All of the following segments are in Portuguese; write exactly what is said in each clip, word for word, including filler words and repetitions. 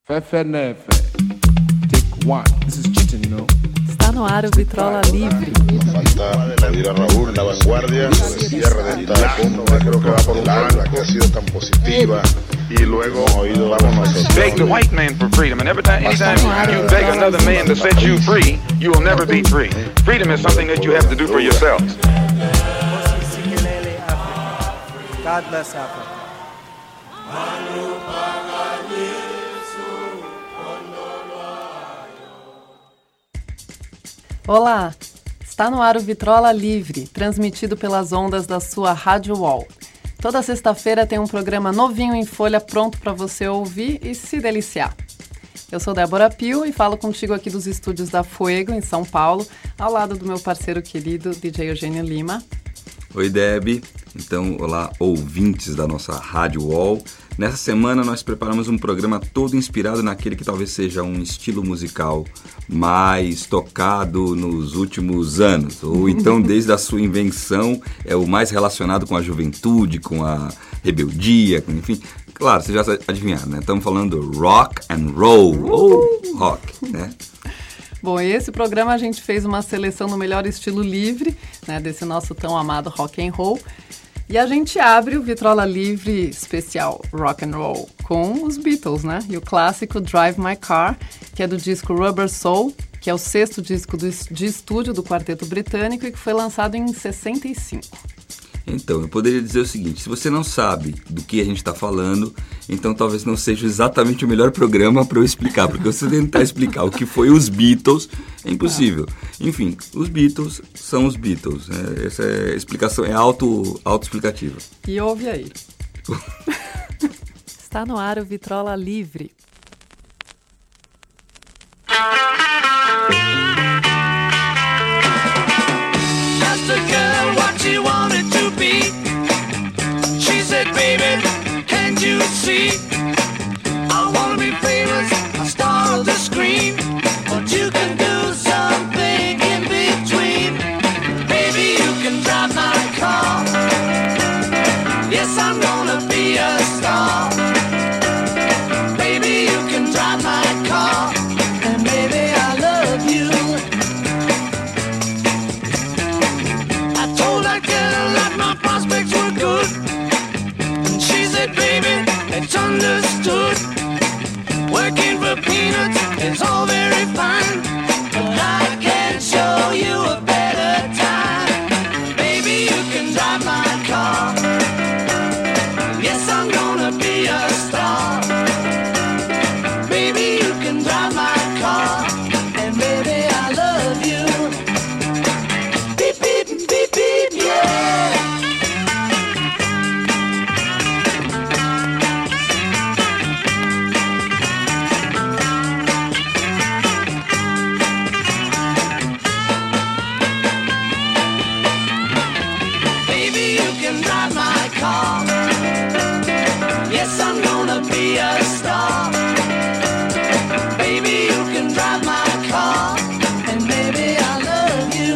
Fefe nefe. Take one. This is cheating, you know. Está no ar o Vitrola Livre. Falta pedir a Raúl la vanguardia, el cierre de esta cumbre, creo que va por un blanco, que ha sido tan positiva. Y luego oído vamos nosotros. Beg the white man for freedom, and every time, anytime you beg another man to set you free, you will never be free. Freedom is something that you have to do for yourself. God bless Africa. Olá, está no ar o Vitrola Livre, transmitido pelas ondas da sua Rádio Wall. Toda sexta-feira tem um programa novinho em folha pronto para você ouvir e se deliciar. Eu sou Débora Pio e falo contigo aqui dos estúdios da Fuego, em São Paulo, ao lado do meu parceiro querido, D J Eugênio Lima. Oi, Deb. Então, olá, ouvintes da nossa Rádio Wall. Nessa semana nós preparamos um programa todo inspirado naquele que talvez seja um estilo musical mais tocado nos últimos anos, ou então desde a sua invenção é o mais relacionado com a juventude, com a rebeldia, com, enfim. Claro, vocês já adivinharam, né? Estamos falando rock and roll, ou rock, né? Bom, esse programa a gente fez uma seleção no melhor estilo livre, né, desse nosso tão amado rock and roll. E a gente abre o Vitrola Livre especial Rock and Roll com os Beatles, né? E o clássico Drive My Car, que é do disco Rubber Soul, que é o sexto disco do, de estúdio do quarteto britânico e que foi lançado em sessenta e cinco. Então, eu poderia dizer o seguinte, se você não sabe do que a gente está falando, então talvez não seja exatamente o melhor programa para eu explicar, porque se eu tentar explicar o que foi os Beatles, é impossível. Enfim, os Beatles são os Beatles, né? Essa é a explicação, é auto, auto-explicativa. E ouve aí. Está no ar o Vitrola Livre. Asked a girl what she wanted to be. She said, baby, can't you see? I wanna be famous, a star of the screen. But you can do something in between. Baby, you can drive my car. Yes, I'm gonna be a star. Baby, you can drive my car. And baby, I love you. I told that girl that my prospects were good. And she said, baby, it's understood. Working for peanuts is all very fine, but I can show you a better time. Baby, you can drive my car. Yes, I'm gonna be a star. Baby, you can drive my car. And baby, I love you. Beep, beep, beep, beep, yeah. Baby, you can drive my car. Yes, I'm gonna be a star. Baby, you can drive my car. And baby, I love you.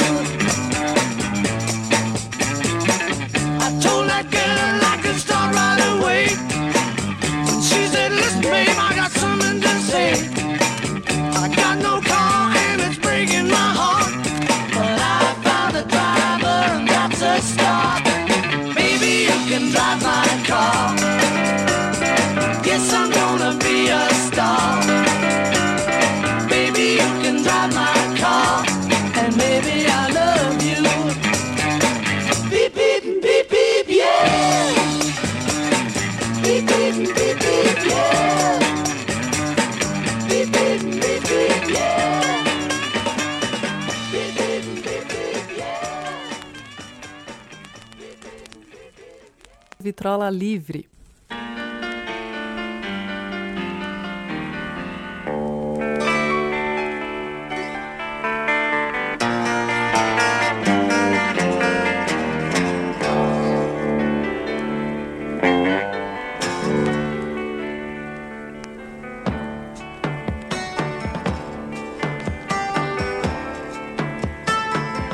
I told that girl I could start right away. And she said, listen, babe, I got something to say. I got no car and it's breaking my heart, but I found a driver and that's a start. Baby, you can drive my car. Yes, I'm gonna be a star. Baby, you can drive my car. And baby, I love you. Beep, beep, beep, beep, yeah. Beep, beep, beep, beep, yeah. Beep, beep, beep, beep, yeah. Beep, beep, beep, beep, yeah. Vitrola Livre.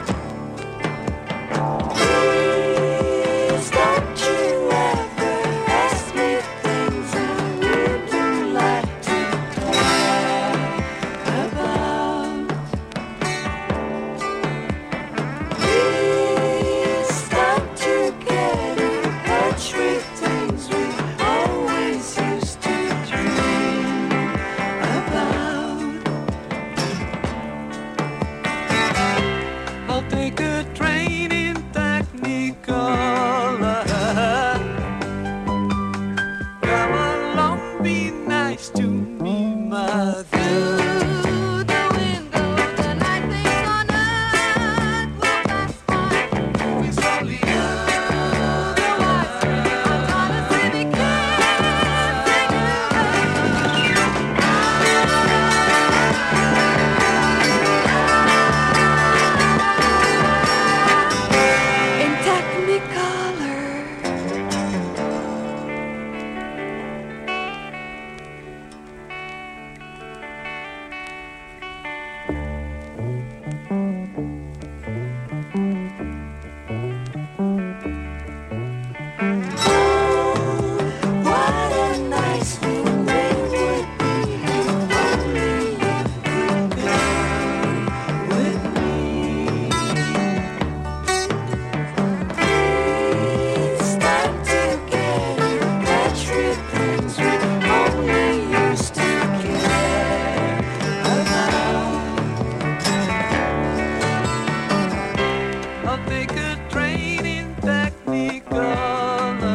Don't you ever next to me, my girl. Through the window, the night things on earth will pass by. We slowly through the wires, I'm gonna say we can't say goodbye. In Technicolor. What a nice feeling would be if only you could be with me. It's time to get in touch with things we only used to care about. I'll take a train in Technicolor.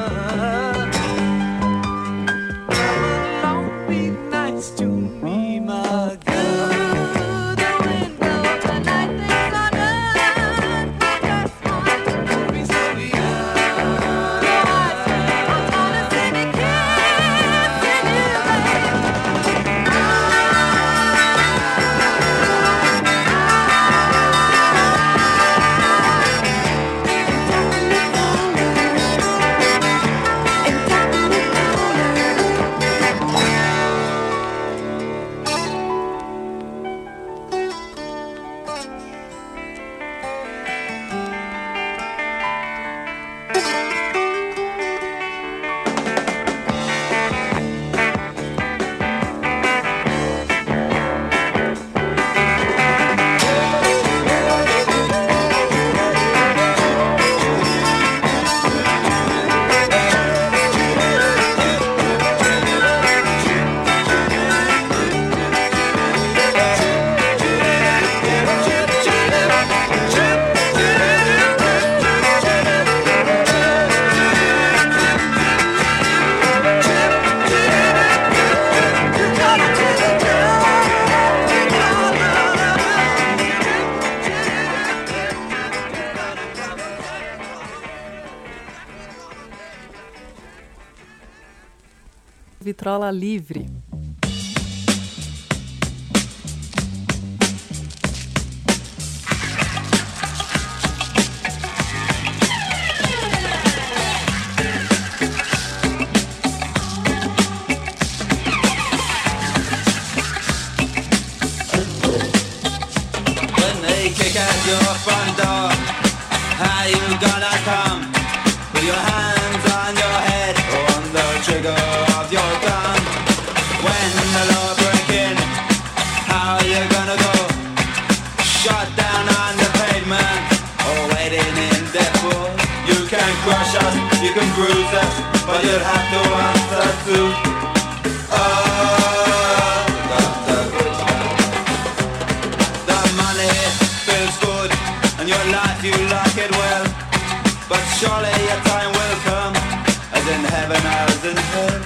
Come along, be nice to me, my girl. Through the window, the night things on earth will pass by. We slowly through the wires, I'm gonna say we can't say goodbye. In Vitrola Livre. When they kick at your front door, how you gonna come? With your hands on your head or on the trigger of your gun? When the law break in, how you gonna go? Shot down on the pavement or waiting in depot? You can crush us, you can bruise us, but you'll have to answer to oh, the, the, the money feels good and your life you like it well, but surely your time will come, as in heaven as in hell.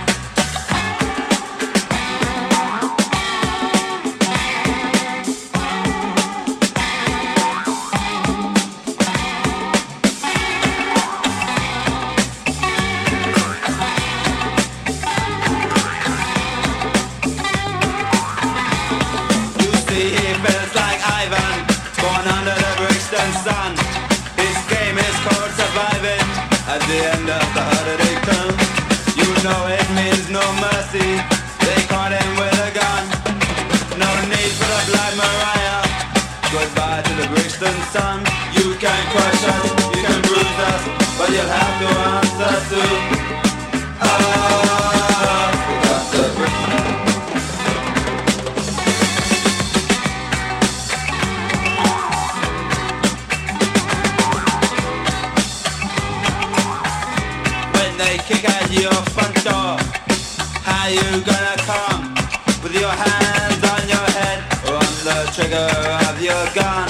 You see, he feels like Ivan, born under the Brixton sun. His game is called surviving. At the end of the holiday term, you know it means no mercy. They caught him with a gun. No need for the Blood Mariah. Goodbye to the Brixton sun. You can crush us, you can bruise us, but you'll have to answer to oh, the Brixton. When they kick at your front door, how you gonna come? With your hands on your head or on the trigger of your gun?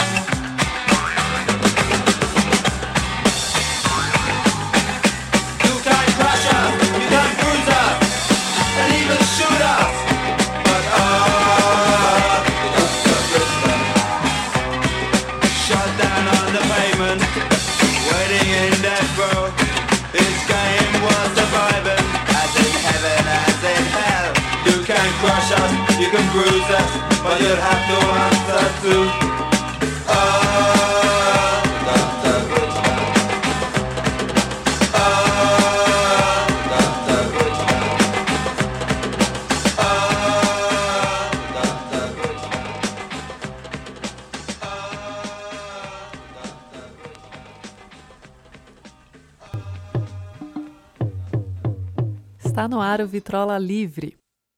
You us, you can bruise us, but you'll have to answer too. Oh, Doctor Richman. Oh, Doctor Richman. Oh, Doctor Richman. Está no ar o Vitrola Livre.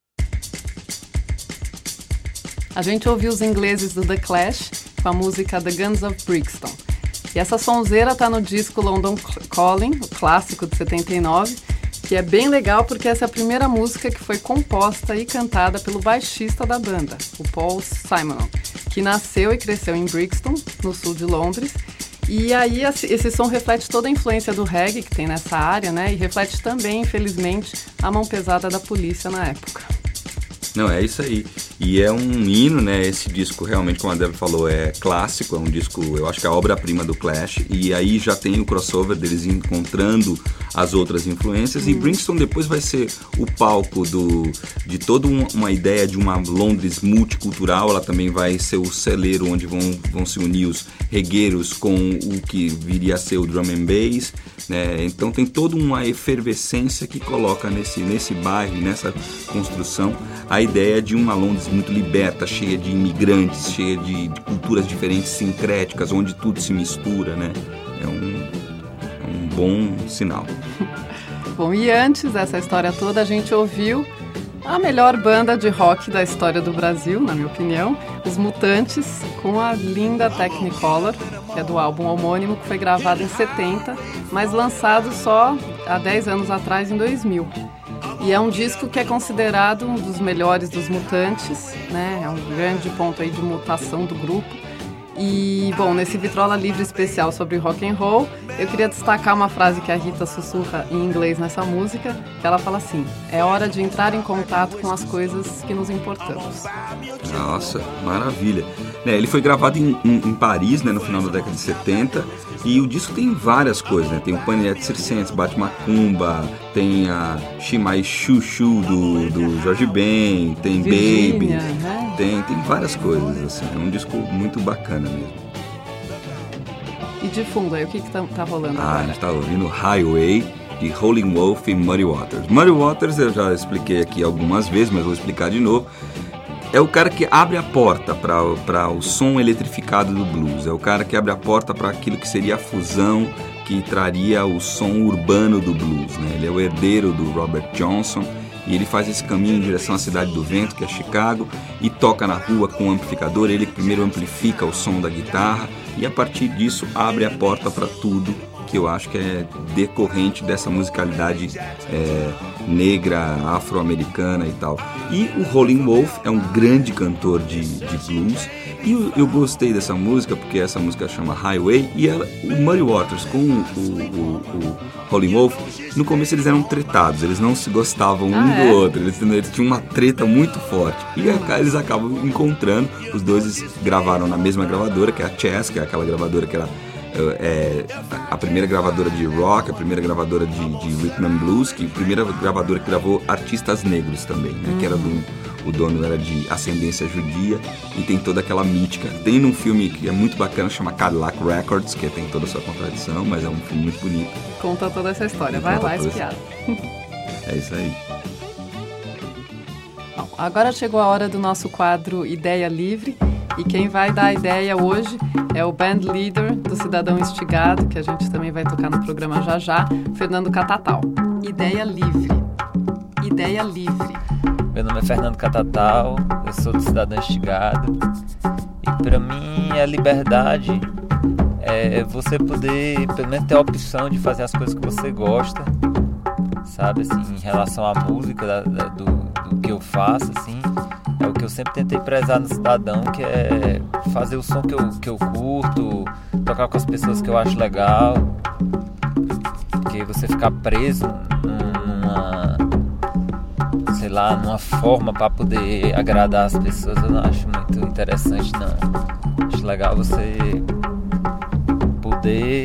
A gente ouviu os ingleses do The Clash com a música The Guns of Brixton. E essa sonzeira tá no disco London Calling, o clássico de setenta e nove, que é bem legal porque essa é a primeira música que foi composta e cantada pelo baixista da banda, o Paul Simonon, que nasceu e cresceu em Brixton, no sul de Londres. E aí esse som reflete toda a influência do reggae que tem nessa área, né? E reflete também, infelizmente, a mão pesada da polícia na época. Não, é isso aí. E é um hino, né? Esse disco realmente, como a Débora falou, é clássico, é um disco, eu acho que é a obra-prima do Clash. E aí já tem o crossover deles encontrando as outras influências. Hum. E Brixton depois vai ser o palco do, de toda uma, uma ideia de uma Londres multicultural. Ela também vai ser o celeiro onde vão, vão se unir os regueiros com o que viria a ser o drum and bass, né? Então tem toda uma efervescência que coloca nesse, nesse bairro, nessa construção, a ideia de uma Londres muito liberta, cheia de imigrantes, cheia de, de culturas diferentes, sincréticas, onde tudo se mistura, né? É um, é um bom sinal. Bom, e antes dessa história toda, a gente ouviu a melhor banda de rock da história do Brasil, na minha opinião, Os Mutantes, com a linda Technicolor, que é do álbum homônimo, que foi gravado em setenta, mas lançado só há dez anos atrás, em dois mil. E é um disco que é considerado um dos melhores dos Mutantes, né? É um grande ponto aí de mutação do grupo. E, bom, nesse Vitrola Livre especial sobre rock and roll, eu queria destacar uma frase que a Rita sussurra em inglês nessa música, que ela fala assim: é hora de entrar em contato com as coisas que nos importamos. Nossa, maravilha. É, ele foi gravado em, em, em Paris, né, no final da década de setenta, e o disco tem várias coisas, né? Tem o Paniette Circenses, Bate Macumba, tem a Shimai Chuchu do, do Jorge Ben, tem Virginia, Baby, né? tem, tem várias coisas, assim, é um disco muito bacana mesmo. E de fundo aí, o que que tá, tá rolando Ah, agora? a gente tá ouvindo Highway, de Howlin' Wolf e Muddy Waters. Muddy Waters eu já expliquei aqui algumas vezes, mas vou explicar de novo. É o cara que abre a porta para o som eletrificado do blues. É o cara que abre a porta para aquilo que seria a fusão que traria o som urbano do blues, né? Ele é o herdeiro do Robert Johnson e ele faz esse caminho em direção à Cidade do Vento, que é Chicago, e toca na rua com um amplificador. Ele primeiro amplifica o som da guitarra e a partir disso abre a porta para tudo que eu acho que é decorrente dessa musicalidade é, negra, afro-americana e tal. E o Howlin' Wolf é um grande cantor de, de blues, e eu, eu gostei dessa música porque essa música chama Highway, e ela, o Muddy Waters com o, o, o, o Howlin' Wolf, no começo eles eram tretados, eles não se gostavam um ah, do é? outro, eles, eles tinham uma treta muito forte, e eles acabam encontrando, os dois gravaram na mesma gravadora, que é a Chess, que é aquela gravadora que era É, a primeira gravadora de rock, a primeira gravadora de, de rhythm and blues, que a primeira gravadora que gravou artistas negros também, né? Uhum. Que era do, o dono era de ascendência judia e tem toda aquela mítica. Tem num filme que é muito bacana, chama Cadillac Records, que tem toda a sua contradição, mas é um filme muito bonito. Conta toda essa história, E vai conta lá toda espiar. É isso aí. Bom, agora chegou a hora do nosso quadro Ideia Livre. E quem vai dar a ideia hoje é o band leader do Cidadão Instigado, que a gente também vai tocar no programa já já, Fernando Catatal. Ideia livre. Ideia livre. Meu nome é Fernando Catatal, eu sou do Cidadão Instigado. E pra mim a liberdade é você poder, pelo menos, ter a opção de fazer as coisas que você gosta, sabe, assim, em relação à música, da, da, do, do que eu faço, assim. É o que eu sempre tentei prezar no Cidadão, que é fazer o som que eu, que eu curto, tocar com as pessoas que eu acho legal. Porque você ficar preso numa, sei lá, numa forma para poder agradar as pessoas, eu não acho muito interessante, não. Acho legal você poder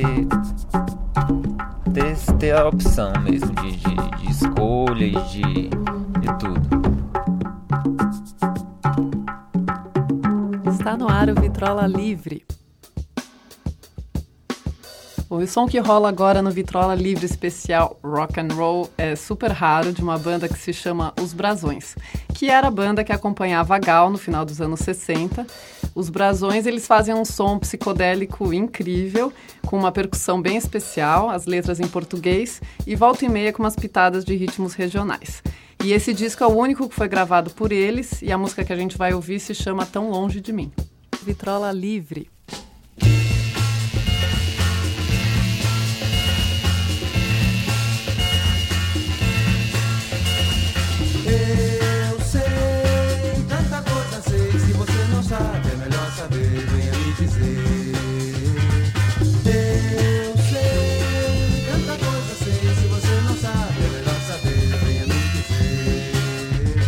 ter, ter a opção mesmo de, de, de escolha e de, de tudo. Está no ar o Vitrola Livre. O som que rola agora no Vitrola Livre especial Rock and Roll é super raro, de uma banda que se chama Os Brasões, que era a banda que acompanhava a Gal no final dos anos sessenta. Os Brasões, eles fazem um som psicodélico incrível, com uma percussão bem especial, as letras em português e volta e meia com umas pitadas de ritmos regionais. E esse disco é o único que foi gravado por eles e a música que a gente vai ouvir se chama Tão Longe de Mim. Vitrola Livre. Eu sei, tanta coisa sei, se você não sabe é melhor saber, venha me dizer. Eu sei, tanta coisa sei, se você não sabe é melhor saber, venha me dizer.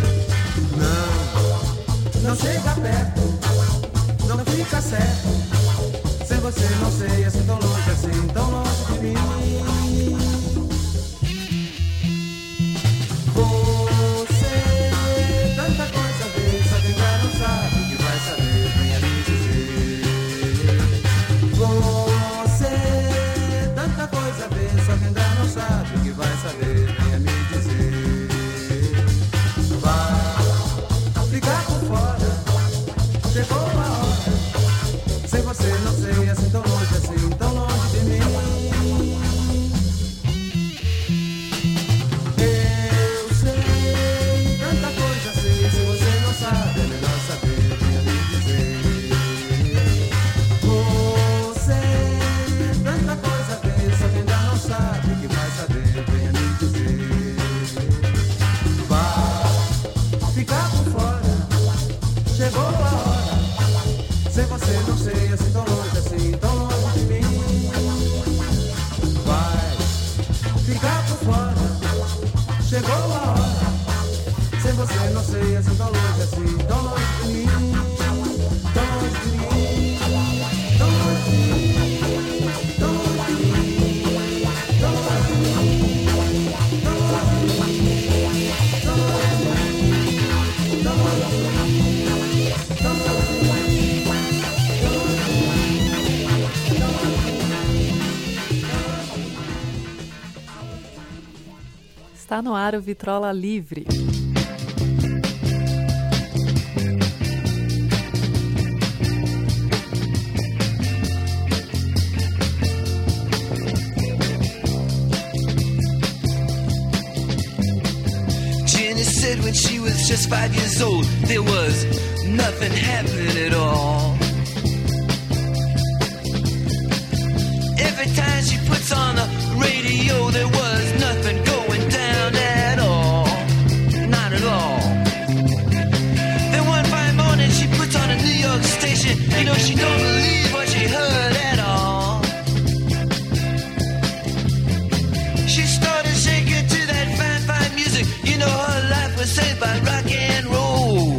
Não, não chega perto, não fica certo, sem você não sei, assim tão longe, assim tão longe de mim. Está no ar o Vitrola Livre. Jenny said when she was just five years old, there was nothing happening at all. Every time she puts on the radio, there was nothing going down at all. Not at all. Then one fine morning she puts on a New York station. You know she don't believe what she heard at all. She started shaking to that fine, fine music. You know her life was saved by rock and roll.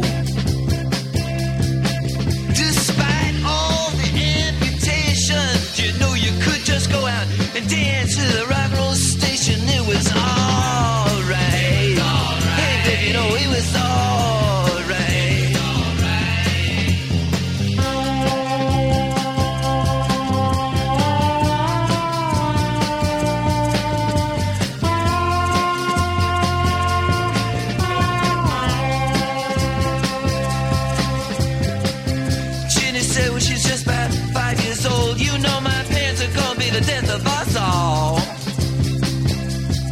Despite all the amputations, you know you could just go out and dance to the rock and roll station. It was alright. Hey baby, you know it was alright. Jenny said when she's just about five years old, you know my parents are gonna be the death of us all.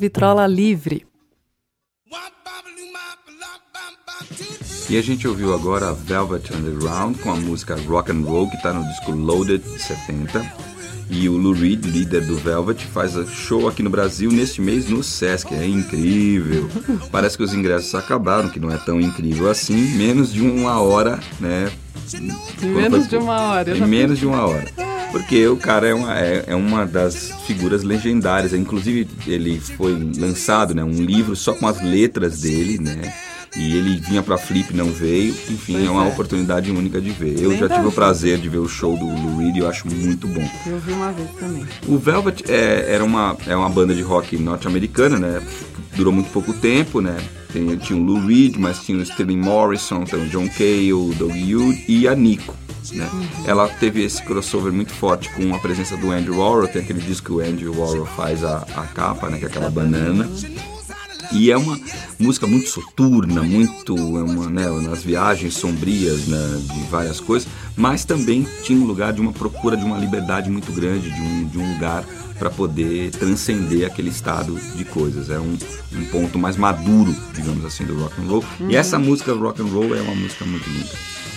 Vitrola Livre. E a gente ouviu agora a Velvet Underground com a música Rock and Roll, que está no disco Loaded de setenta. E o Lou Reed, líder do Velvet, faz show aqui no Brasil neste mês no Sesc. É incrível. Parece que os ingressos acabaram, que não é tão incrível assim. Menos de uma hora, né? Em menos de uma hora. Em menos de uma hora. Porque o cara é uma, é, é uma das figuras legendárias. Inclusive, ele foi lançado, né, um livro só com as letras dele, né? E ele vinha pra Flip, não veio. Enfim, pois é uma é. oportunidade única de ver. Eu Bem já tive vida. o prazer de ver o show do Lou Reed e eu acho muito bom. Eu vi uma vez também. O Velvet é, era uma, é uma banda de rock norte-americana, né? Durou muito pouco tempo, né? Tem, tinha o Lou Reed, mas tinha o Sterling Morrison, tem o John Cale, o Doug Hughes e a Nico. Né? Uhum. Ela teve esse crossover muito forte com a presença do Andy Warhol. Tem aquele disco que o Andy Warhol faz a, a capa, né? Que é aquela banana. E é uma música muito soturna, muito é uma, né, nas viagens sombrias, né, de várias coisas, mas também tinha um lugar de uma procura de uma liberdade muito grande, de um, de um lugar para poder transcender aquele estado de coisas. É um, um ponto mais maduro, digamos assim, do rock and roll. Uhum. E essa música rock and roll é uma música muito linda.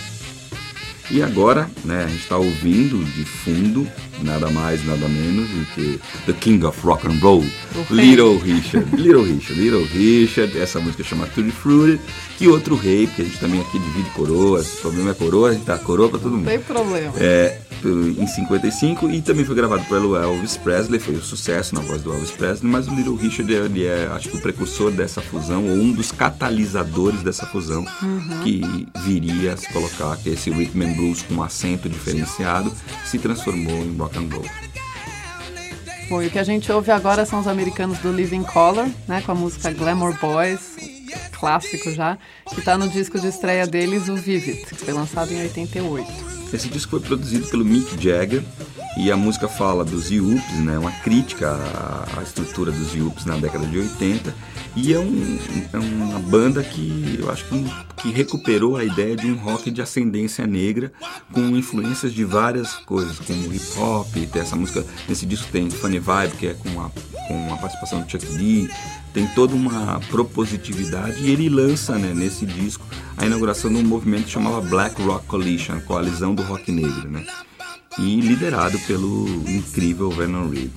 E agora, né, a gente está ouvindo de fundo, nada mais, nada menos do que The King of Rock and Roll, Little Richard. Little Richard, Little Richard, essa música chama Tutti Frutti, que outro rei, porque a gente também aqui divide coroas, o problema é coroa, a gente dá coroa para todo mundo. Não tem problema. É, em cinquenta e cinco, e também foi gravado pelo Elvis Presley, foi um sucesso na voz do Elvis Presley, mas o Little Richard, ele é, acho que o precursor dessa fusão, ou um dos catalisadores dessa fusão, uhum. que viria a se colocar, que esse rhythm and blues com um acento diferenciado se transformou em rock and roll. Bom, e o que a gente ouve agora são os americanos do Living Colour, né, com a música Glamour Boys, clássico já, que está no disco de estreia deles, o Vivid, que foi lançado em oitenta e oito. Esse disco foi produzido pelo Mick Jagger e a música fala dos Yups, né, uma crítica à, à estrutura dos Yups na década de oitenta, e é, um, é uma banda que eu acho que, que recuperou a ideia de um rock de ascendência negra com influências de várias coisas, como hip hop. Tem essa música, nesse disco tem Funny Vibe, que é com a, com a participação do Chuck D, tem toda uma propositividade, e ele lança, né, nesse disco a inauguração de um movimento que chamava Black Rock Coalition, Coalizão do Rock Negro, né? E liderado pelo incrível Vernon Reid.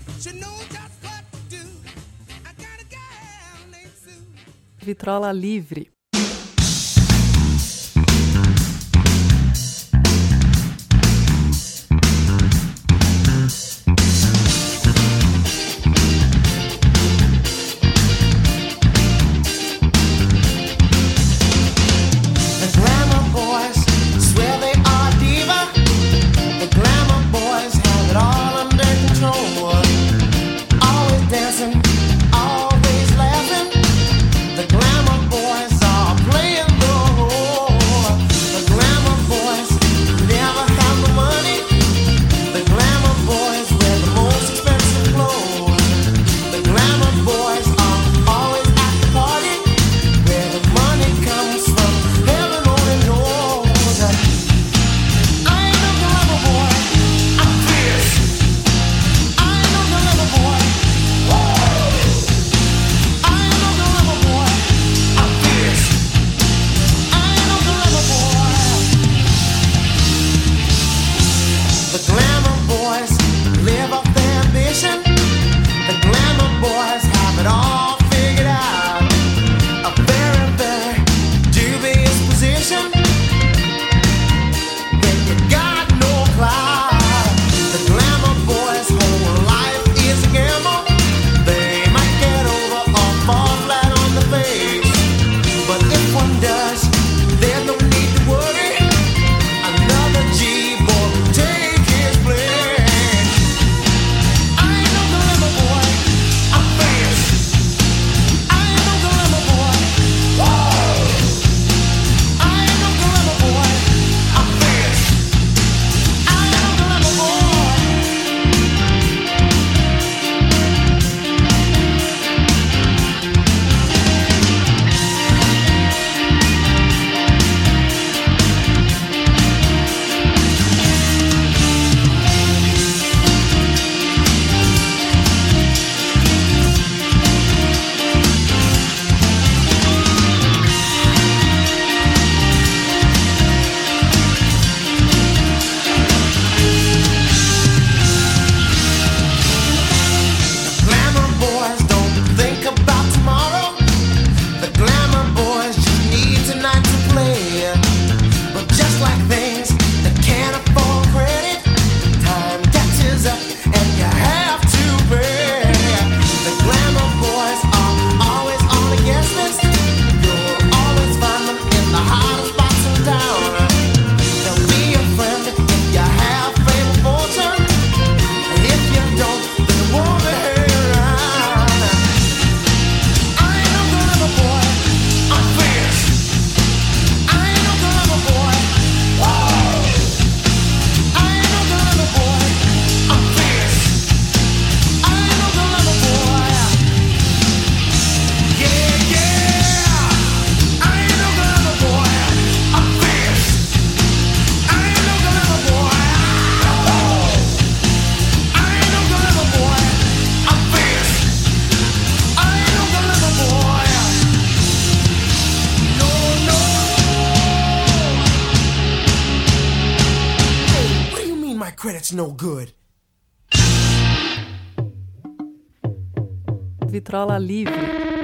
Vitrola Livre. Always laughing, the glamour boys are credit's no good. Vitrola Livre.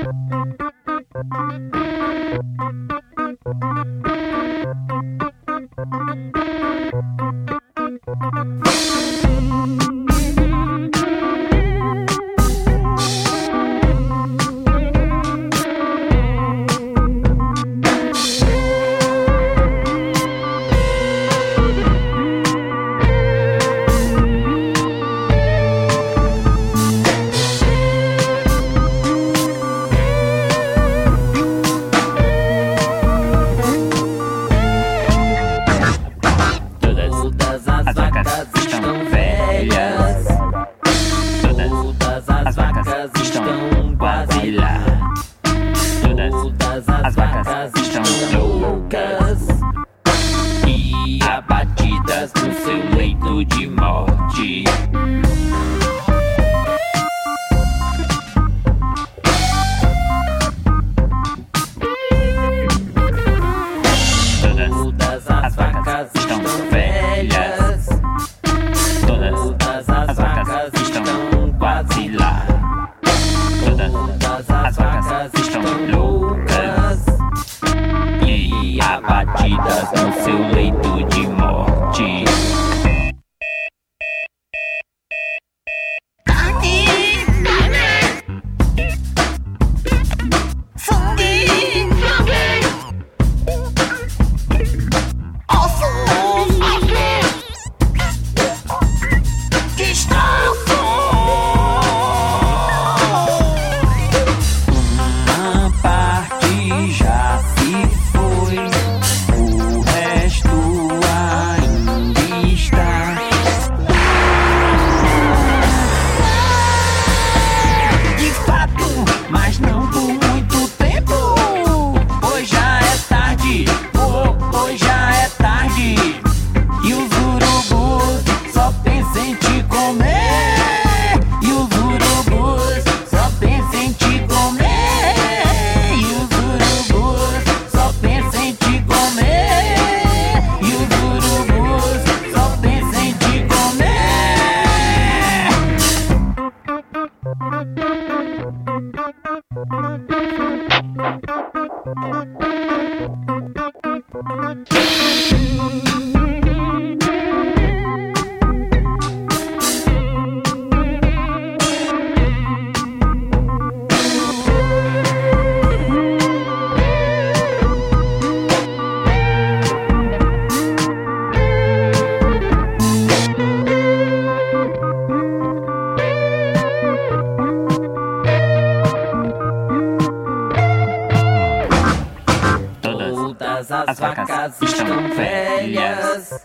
As vacas estão velhas.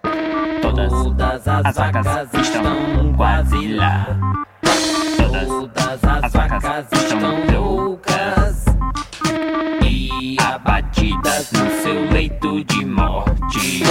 Todas as vacas estão quase lá. Todas as vacas estão loucas e abatidas no seu leito de morte.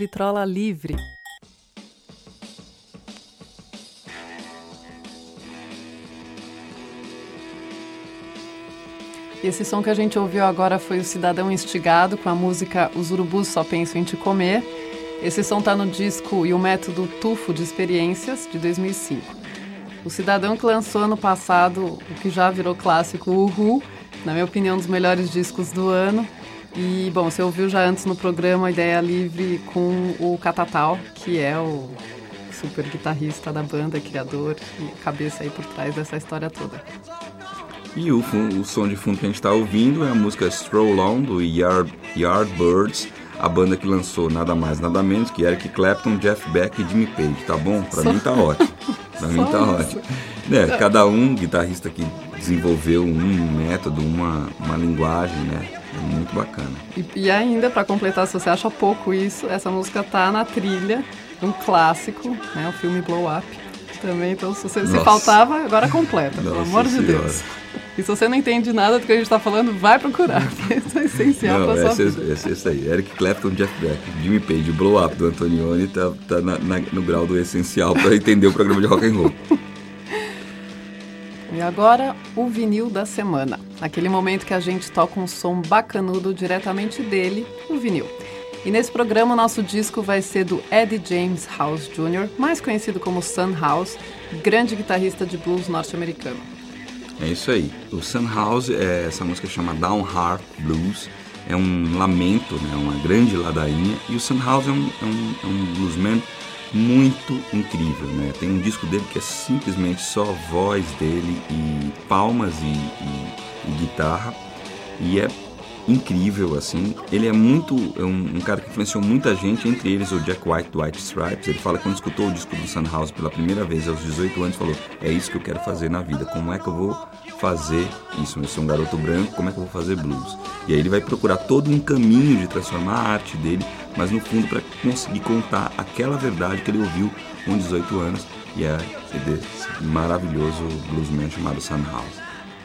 Vitrola Livre. E esse som que a gente ouviu agora foi o Cidadão Instigado com a música Os Urubus Só Pensam em Te Comer. Esse som está no disco E o Método Tufo de Experiências, de dois mil e cinco. O Cidadão que lançou ano passado o que já virou clássico, o Uhu, na minha opinião, um dos melhores discos do ano. E, bom, você ouviu já antes no programa Ideia Livre com o Catatal, que é o super guitarrista da banda, criador e cabeça aí por trás dessa história toda. E o, o som de fundo que a gente está ouvindo é a música Stroll On, do Yard, Yardbirds, a banda que lançou nada mais, nada menos que Eric Clapton, Jeff Beck e Jimmy Page, tá bom? Pra Só... mim tá ótimo. Pra mim tá ótimo. É, cada um, guitarrista que desenvolveu um método, uma, uma linguagem, né? É muito bacana. E, e ainda, pra completar, se você acha pouco isso, essa música tá na trilha, um clássico, né? O filme Blow Up também. Então, se, você, se faltava, agora completa, Nossa pelo amor senhora. de Deus. E se você não entende nada do que a gente está falando, vai procurar, porque isso é essencial para a sua vida. Esse, esse aí, Eric Clapton, Jeff Beck, Jimmy Page, Blow Up do Antonioni, tá, tá na, na, no grau do essencial para entender o programa de rock and roll. E agora, o vinil da semana. Aquele momento que a gente toca um som bacanudo diretamente dele, o vinil. E nesse programa o nosso disco vai ser do Eddie James House Júnior, mais conhecido como Son House, grande guitarrista de blues norte-americano. É isso aí. O Son House, é, essa música chama Down Heart Blues, é um lamento, né, uma grande ladainha, e o Son House é um, é um, é um bluesman muito incrível, né? Tem um disco dele que é simplesmente só voz dele e palmas e, e, e guitarra, e é incrível, assim. Ele é muito, é um, um cara que influenciou muita gente, entre eles o Jack White do White Stripes. Ele fala que quando escutou o disco do Son House pela primeira vez aos dezoito anos, falou, é isso que eu quero fazer na vida, como é que eu vou fazer isso? Eu sou um garoto branco, como é que eu vou fazer blues? E aí ele vai procurar todo um caminho de transformar a arte dele, mas no fundo para conseguir contar aquela verdade que ele ouviu com dezoito anos, e é desse maravilhoso bluesman chamado Son House.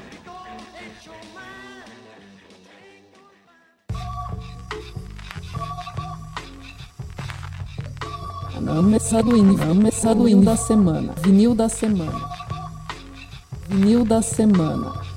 Começar do vinil da semana. Vinil da semana. Vinil da semana.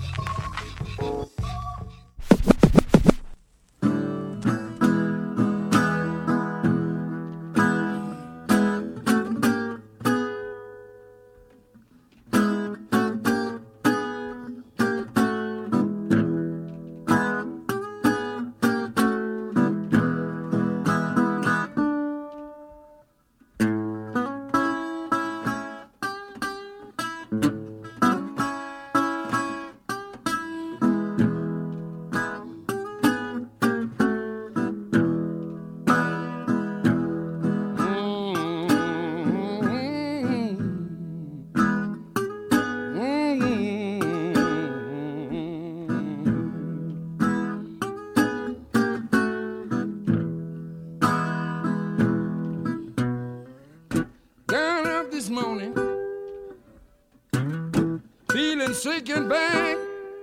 Sinking back,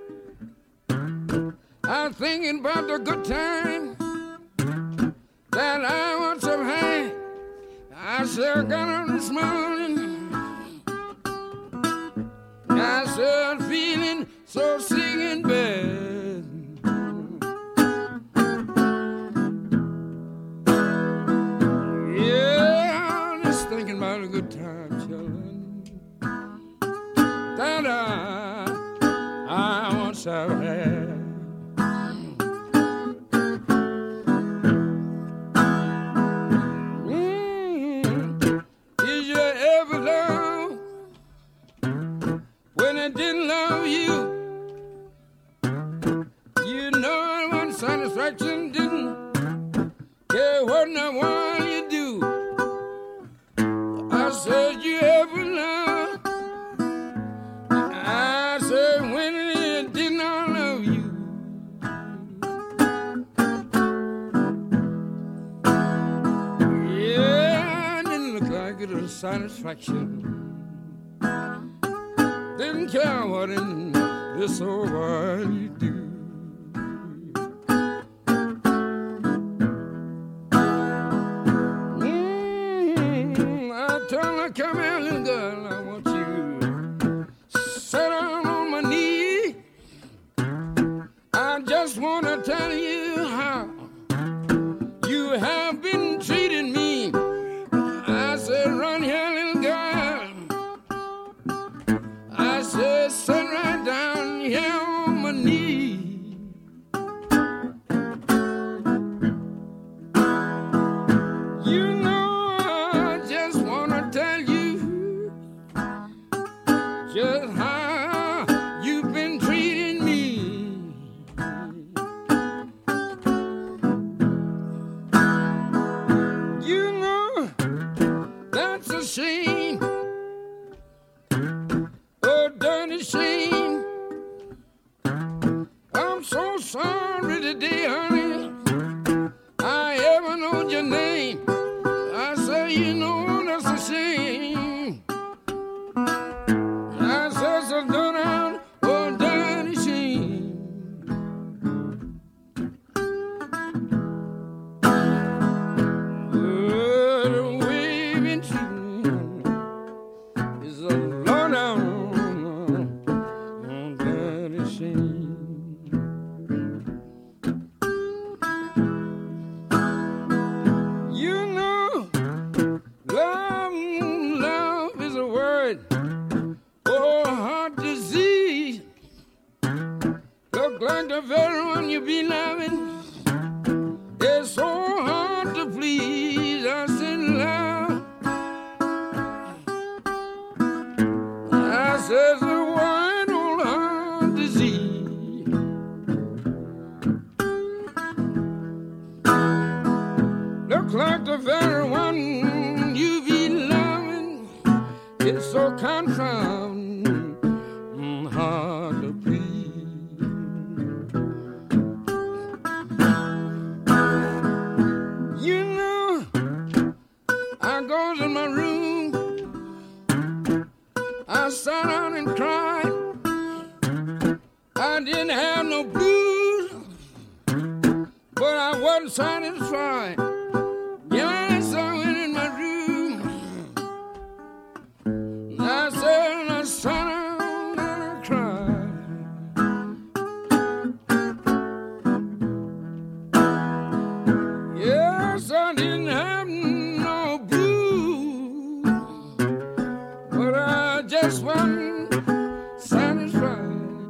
I'm thinking about the good time that I once have had. I sure got on this morning, I sure feeling so sick and bad. Yeah, I'm just thinking about a good time, children, that I I once have had. Mm. Did you ever love when I didn't love you? You know it wasn't satisfaction, didn't care what and what you do. I said you ever love, I said when it did not love you. Yeah, it didn't look like it was satisfaction. Didn't care what in this old world you do. just wanna tell you how you have been treating me. I said, run here, little girl. I said, sit right down here on my knee. You know, I just wanna tell you just how you've been treating me. You know, that's a shame. Oh, dirty shame. I'm so sorry today, honey. I ever know your name. I say, you know, that's a shame. I said, so go down, oh, dirty shame. Oh, the way you've been treating me is a low down, oh, dirty shame. You know, love, love is a word, oh, heart disease. Look like the very one you be loving. It's so hard to please. I said, love. I said, the word, old heart disease. Look like the very one you be loving. It's so confounding, mm, hard to please. You know, I goes in my room, I sat down and cried. I didn't have no blues, but I wasn't satisfied. Yes, I went in my room. I said, I sat down and I cried. Yes, I didn't have no blues, but I just wasn't satisfied.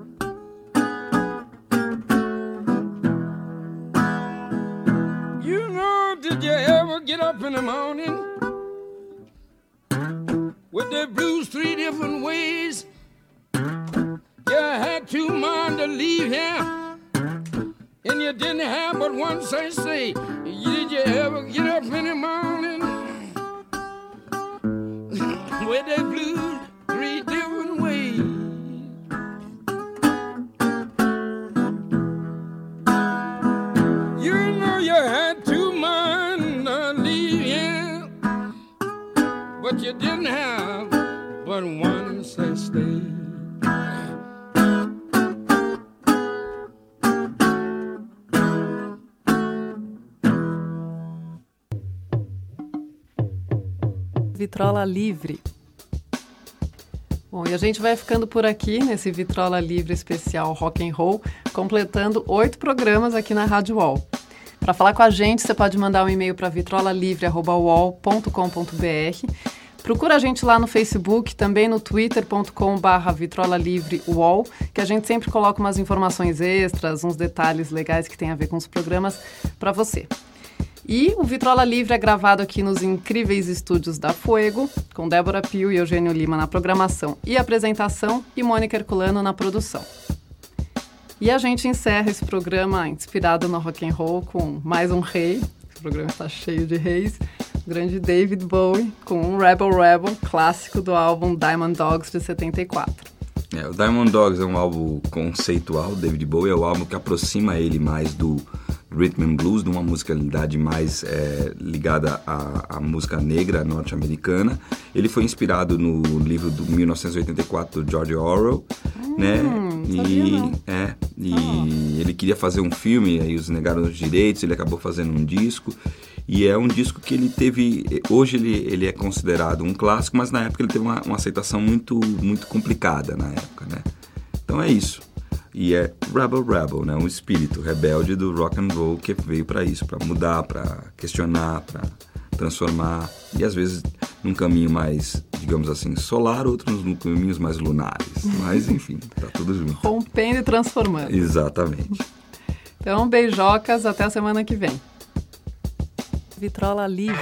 You know, did you ever get up in the morning with the blues three different ways? You had two mind to leave here, and you didn't have but one say say. Did you ever get up in the morning with the blues three different ways? You know you had two mind to leave here, but you didn't have but one say stay. Vitrola Livre. Bom, e a gente vai ficando por aqui nesse Vitrola Livre especial Rock and Roll, completando oito programas aqui na Rádio U O L. Para falar com a gente, você pode mandar um e-mail para vitrola livre arroba u o l ponto com ponto b r. Procura a gente lá no Facebook, também no twitter ponto com barra vitrola livre u o l, que a gente sempre coloca umas informações extras, uns detalhes legais que tem a ver com os programas para você. E o Vitrola Livre é gravado aqui nos incríveis estúdios da Fuego, com Débora Pio e Eugênio Lima na programação e apresentação e Mônica Herculano na produção. E a gente encerra esse programa inspirado no rock and roll com mais um rei. Esse programa está cheio de reis. O grande David Bowie com um Rebel Rebel, clássico do álbum Diamond Dogs de setenta e quatro. É, o Diamond Dogs é um álbum conceitual. David Bowie é o álbum que aproxima ele mais do rhythm and blues, de uma musicalidade mais é, ligada à, à música negra norte-americana. Ele foi inspirado no livro do mil novecentos e oitenta e quatro do George Orwell, hum, né? E, é, e oh. ele queria fazer um filme, aí os negaram os direitos, ele acabou fazendo um disco. E é um disco que ele teve... Hoje ele, ele é considerado um clássico, mas na época ele teve uma, uma aceitação muito, muito complicada na época, né? Então é isso. e é Rebel Rebel, né? Um espírito rebelde do rock and roll que veio para isso, para mudar, para questionar, para transformar, e às vezes num caminho mais, digamos assim, solar, outros num caminhos mais lunares. Mas enfim, tá tudo junto. Rompendo e transformando. Exatamente. Então, beijocas, até a semana que vem. Vitrola Livre.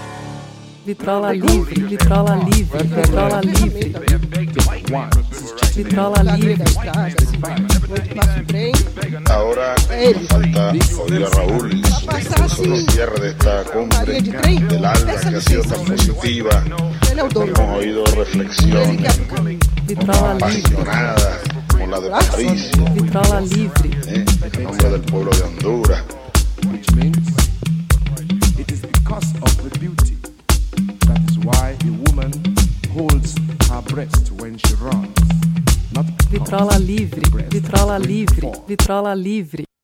Vitrola Livre, Vitrola Livre, Vitrola Livre. Take one. This is Vitrola Livre. Ahora falta oír a Raúl y su discurso de cierre de esta cumbre del ALBA que ha sido tan positiva. Hemos oído reflexiones apasionadas como la de Patricia, Vitrola Livre. eh, en nombre del pueblo de Honduras. Which means it is because of the beauty. That is why a woman holds her breast when she runs. Not Vitrola Livre, Vitrola Livre, Vitrola Livre.